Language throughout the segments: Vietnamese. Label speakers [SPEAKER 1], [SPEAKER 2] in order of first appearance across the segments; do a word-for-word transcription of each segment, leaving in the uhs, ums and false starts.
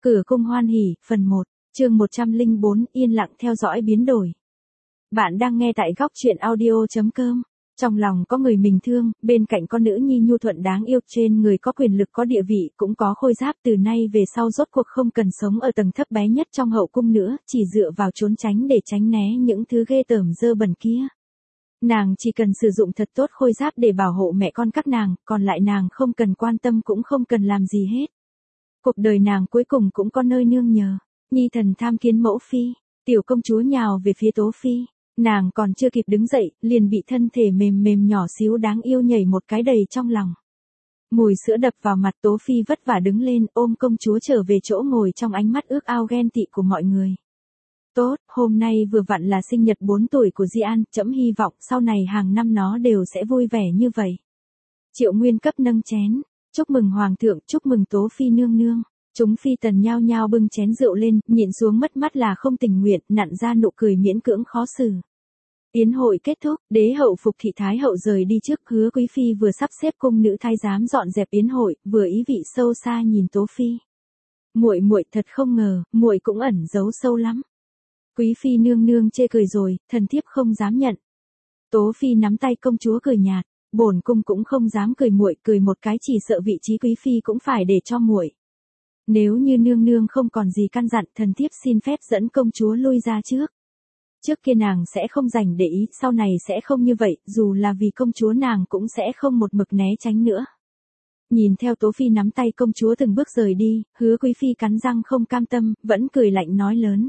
[SPEAKER 1] Cửa cung hoan hỉ, phần một, chương một trăm lẻ bốn, yên lặng theo dõi biến đổi. Bạn đang nghe tại góc truyện audio chấm com. Trong lòng có người mình thương, bên cạnh có nữ nhi nhu thuận đáng yêu, trên người có quyền lực có địa vị, cũng có khôi giáp, từ nay về sau rốt cuộc không cần sống ở tầng thấp bé nhất trong hậu cung nữa, chỉ dựa vào trốn tránh để tránh né những thứ ghê tởm dơ bẩn kia. Nàng chỉ cần sử dụng thật tốt khôi giáp để bảo hộ mẹ con các nàng, còn lại nàng không cần quan tâm cũng không cần làm gì hết. Cuộc đời nàng cuối cùng cũng có nơi nương nhờ. Nhi thần tham kiến mẫu phi, tiểu công chúa nhào về phía Tố phi, nàng còn chưa kịp đứng dậy, liền bị thân thể mềm mềm nhỏ xíu đáng yêu nhảy một cái đầy trong lòng. Mùi sữa đập vào mặt, Tố phi vất vả đứng lên, ôm công chúa trở về chỗ ngồi trong ánh mắt ước ao ghen tị của mọi người. Tốt, hôm nay vừa vặn là sinh nhật bốn tuổi của Di An, trẫm hy vọng sau này hàng năm nó đều sẽ vui vẻ như vậy. Triệu Nguyên cấp nâng chén. Chúc mừng hoàng thượng, chúc mừng Tố phi nương nương. Chúng phi tần nhao nhao bưng chén rượu lên, nhịn xuống mất mắt là không tình nguyện, nặn ra nụ cười miễn cưỡng khó xử. Yến hội kết thúc, đế hậu Phục thị thái hậu rời đi trước, Hứa quý phi vừa sắp xếp cung nữ thái giám dọn dẹp yến hội, vừa ý vị sâu xa nhìn Tố phi. Muội muội thật không ngờ, muội cũng ẩn giấu sâu lắm. Quý phi nương nương chê cười rồi, thần thiếp không dám nhận. Tố phi nắm tay công chúa cười nhạt. Bổn cung cũng không dám cười muội, cười một cái chỉ sợ vị trí quý phi cũng phải để cho muội. Nếu như nương nương không còn gì căn dặn, thần thiếp xin phép dẫn công chúa lui ra trước. Trước kia nàng sẽ không dành để ý, sau này sẽ không như vậy, dù là vì công chúa nàng cũng sẽ không một mực né tránh nữa. Nhìn theo Tố phi nắm tay công chúa từng bước rời đi, Hứa quý phi cắn răng không cam tâm, vẫn cười lạnh nói lớn.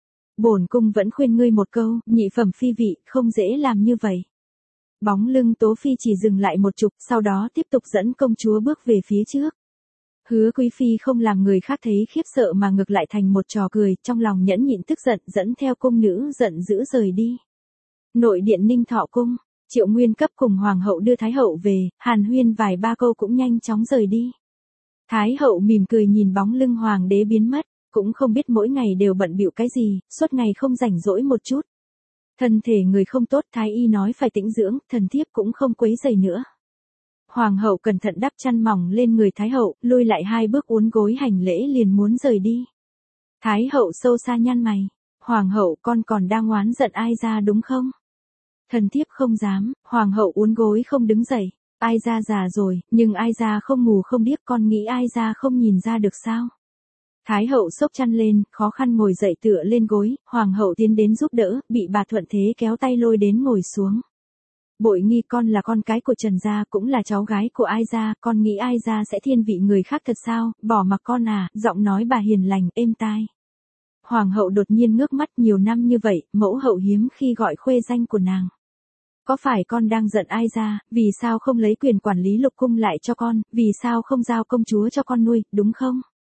[SPEAKER 1] Bổn cung vẫn khuyên ngươi một câu, nhị phẩm phi vị, không dễ làm như vậy. Bóng lưng Tố phi chỉ dừng lại một chục, sau đó tiếp tục dẫn công chúa bước về phía trước. Hứa quý phi không làm người khác thấy khiếp sợ mà ngược lại thành một trò cười, trong lòng nhẫn nhịn tức giận, dẫn theo cung nữ giận dữ rời đi. Nội điện Ninh Thọ cung, Triệu Nguyên cấp cùng hoàng hậu đưa thái hậu về, hàn huyên vài ba câu cũng nhanh chóng rời đi. Thái hậu mỉm cười nhìn bóng lưng hoàng đế biến mất, cũng không biết mỗi ngày đều bận bịu cái gì, suốt ngày không rảnh rỗi một chút. Thân thể người không tốt, thái y nói phải tĩnh dưỡng, thần thiếp cũng không quấy rầy nữa. Hoàng hậu cẩn thận đắp chăn mỏng lên người thái hậu, lui lại hai bước uốn gối hành lễ liền muốn rời đi. Thái hậu sâu xa nhăn mày. Hoàng hậu, con còn đang oán giận ai ra đúng không? Thần thiếp không dám. Hoàng hậu uốn gối không đứng dậy. Ai ra già rồi, nhưng ai ra không mù không điếc, con nghĩ ai ra không nhìn ra được sao? Thái hậu xốc chăn lên, khó khăn ngồi dậy tựa lên gối, hoàng hậu tiến đến giúp đỡ, bị bà thuận thế kéo tay lôi đến ngồi xuống. Bội nghi, con là con cái của Trần gia, cũng là cháu gái của Ai gia, con nghĩ Ai gia sẽ thiên vị người khác thật sao, bỏ mặc con à, giọng nói bà hiền lành, êm tai. Hoàng hậu đột nhiên ngước mắt, nhiều năm như vậy, mẫu hậu hiếm khi gọi khuê danh của nàng. Có phải con đang giận Ai gia, vì sao không lấy quyền quản lý lục cung lại cho con, vì sao không giao công chúa cho con nuôi, đúng không?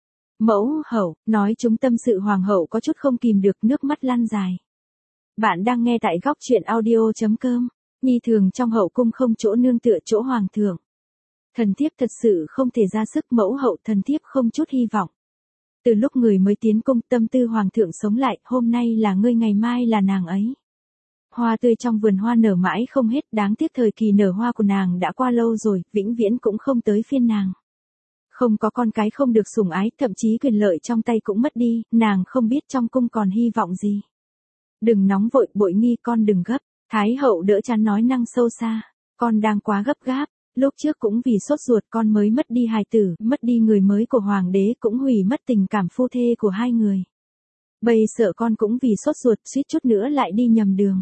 [SPEAKER 1] Mẫu hậu, nói chúng tâm sự hoàng hậu có chút không kìm được, nước mắt lăn dài. Bạn đang nghe tại góc truyện audio chấm com. Nhi thường trong hậu cung không chỗ nương tựa chỗ hoàng thượng. Thần thiếp thật sự không thể ra sức, mẫu hậu, thần thiếp không chút hy vọng. Từ lúc người mới tiến cung, tâm tư hoàng thượng sống lại, hôm nay là ngươi ngày mai là nàng ấy. Hoa tươi trong vườn hoa nở mãi không hết, đáng tiếc thời kỳ nở hoa của nàng đã qua lâu rồi, vĩnh viễn cũng không tới phiên nàng. Không có con cái không được sủng ái, thậm chí quyền lợi trong tay cũng mất đi, nàng không biết trong cung còn hy vọng gì. Đừng nóng vội, Bội nghi, con đừng gấp. Thái hậu đỡ chán nói năng sâu xa. Con đang quá gấp gáp, lúc trước cũng vì sốt ruột con mới mất đi hài tử, mất đi người mới của hoàng đế, cũng hủy mất tình cảm phu thê của hai người. Bây sợ con cũng vì sốt ruột suýt chút nữa lại đi nhầm đường.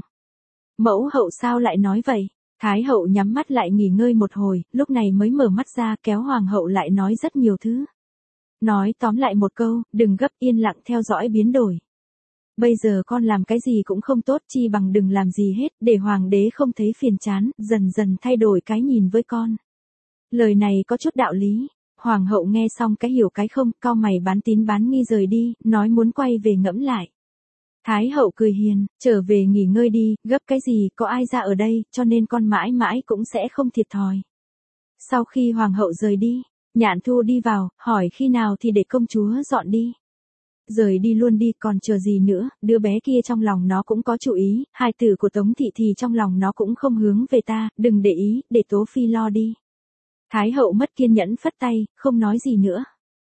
[SPEAKER 1] Mẫu hậu sao lại nói vậy? Thái hậu nhắm mắt lại nghỉ ngơi một hồi, lúc này mới mở mắt ra, kéo hoàng hậu lại nói rất nhiều thứ. Nói tóm lại một câu, đừng gấp, yên lặng theo dõi biến đổi. Bây giờ con làm cái gì cũng không tốt, chi bằng đừng làm gì hết, để hoàng đế không thấy phiền chán, dần dần thay đổi cái nhìn với con. Lời này có chút đạo lý. Hoàng hậu nghe xong cái hiểu cái không, cau mày bán tín bán nghi rời đi, nói muốn quay về ngẫm lại. Thái hậu cười hiền, trở về nghỉ ngơi đi, gấp cái gì, có Ai ra ở đây, cho nên con mãi mãi cũng sẽ không thiệt thòi. Sau khi hoàng hậu rời đi, Nhạn Thu đi vào, hỏi khi nào thì để công chúa dọn đi. Rời đi luôn đi, còn chờ gì nữa, đứa bé kia trong lòng nó cũng có chủ ý, hài tử của Tống thị thì trong lòng nó cũng không hướng về ta, đừng để ý, để Tố phi lo đi. Thái hậu mất kiên nhẫn phất tay, không nói gì nữa.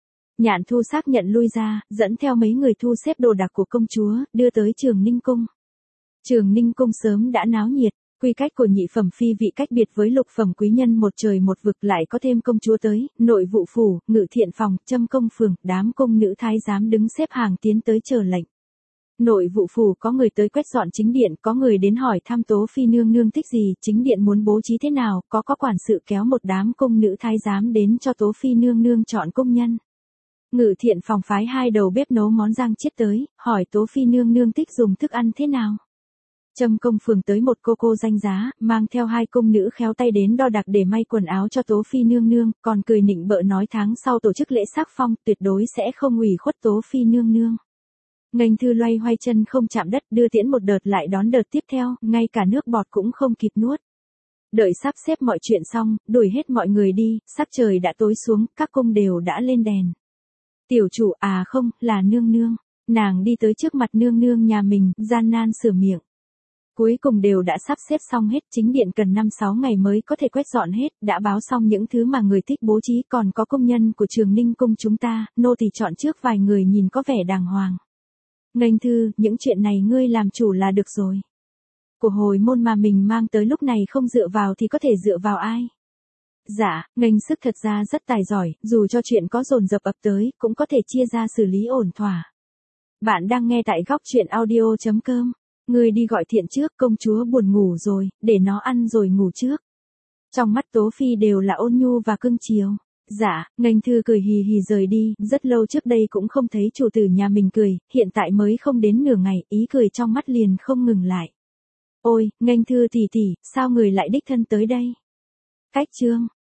[SPEAKER 1] Nhạn Thu xác nhận lui ra, dẫn theo mấy người thu xếp đồ đạc của công chúa, đưa tới Trường Ninh Cung. Trường Ninh Cung sớm đã náo nhiệt, quy cách của nhị phẩm phi vị cách biệt với lục phẩm quý nhân một trời một vực, lại có thêm công chúa tới, nội vụ phủ, ngự thiện phòng, châm công phường, đám cung nữ thái giám đứng xếp hàng tiến tới chờ lệnh. Nội vụ phủ có người tới quét dọn chính điện, có người đến hỏi thăm Tố Phi nương nương thích gì, chính điện muốn bố trí thế nào, có có quản sự kéo một đám cung nữ thái giám đến cho Tố Phi nương nương chọn công nhân. Ngự thiện phòng phái hai đầu bếp nấu món rang chiết tới, hỏi Tố Phi nương nương thích dùng thức ăn thế nào. Châm công phường tới một cô cô danh giá, mang theo hai cung nữ khéo tay đến đo đạc để may quần áo cho Tố Phi nương nương, còn cười nịnh bợ nói tháng sau tổ chức lễ sắc phong, tuyệt đối sẽ không ủy khuất Tố Phi nương nương. Nghênh Thư loay hoay chân không chạm đất, đưa tiễn một đợt lại đón đợt tiếp theo, ngay cả nước bọt cũng không kịp nuốt. Đợi sắp xếp mọi chuyện xong, đuổi hết mọi người đi, sắc trời đã tối xuống, các cung đều đã lên đèn. Tiểu chủ à không, là nương nương. Nàng đi tới trước mặt nương nương nhà mình, gian nan sửa miệng. Cuối cùng đều đã sắp xếp xong hết, chính điện cần năm sáu ngày mới có thể quét dọn hết, đã báo xong những thứ mà người thích bố trí, còn có công nhân của Trường Ninh Cung chúng ta, nô tỳ chọn trước vài người nhìn có vẻ đàng hoàng. Nghênh Thư, những chuyện này ngươi làm chủ là được rồi. Của hồi môn mà mình mang tới lúc này không dựa vào thì có thể dựa vào ai? Dạ, nghênh sức thật ra rất tài giỏi, dù cho chuyện có dồn dập ập tới, cũng có thể chia ra xử lý ổn thỏa. Bạn đang nghe tại góc truyện audio chấm com. Ngươi đi gọi Thiện trước, công chúa buồn ngủ rồi, để nó ăn rồi ngủ trước. Trong mắt Tố Phi đều là ôn nhu và cưng chiều. Dạ, Nghênh Thư cười hì hì rời đi, rất lâu trước đây cũng không thấy chủ tử nhà mình cười, hiện tại mới không đến nửa ngày, ý cười trong mắt liền không ngừng lại. Ôi, Nghênh Thư tỷ tỷ, sao người lại đích thân tới đây? Cách chương